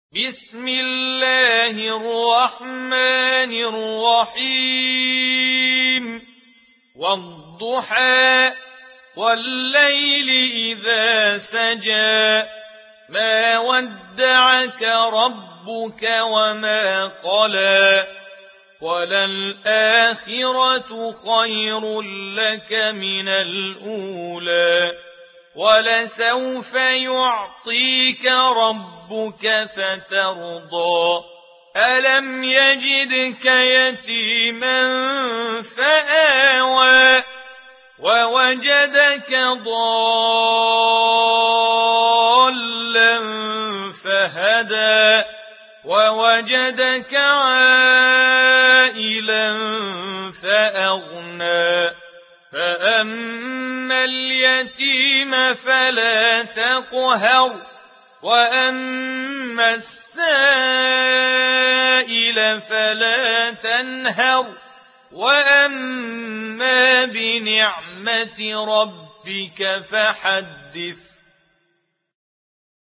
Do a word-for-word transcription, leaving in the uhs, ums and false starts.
بسم الله الرحمن الرحيم والضحى والليل إذا سجى ما ودعك ربك وما قلى وللآخرة خير لك من الأولى ولسوف يعطيك ربك فترضى ألم يجدك يتيما فآوى ووجدك ضالا فهدى ووجدك عائلا فأغنى فأما اليتيم فلا تقهر وأما السائل فلا تنهر وأما بنعمة ربك فحدث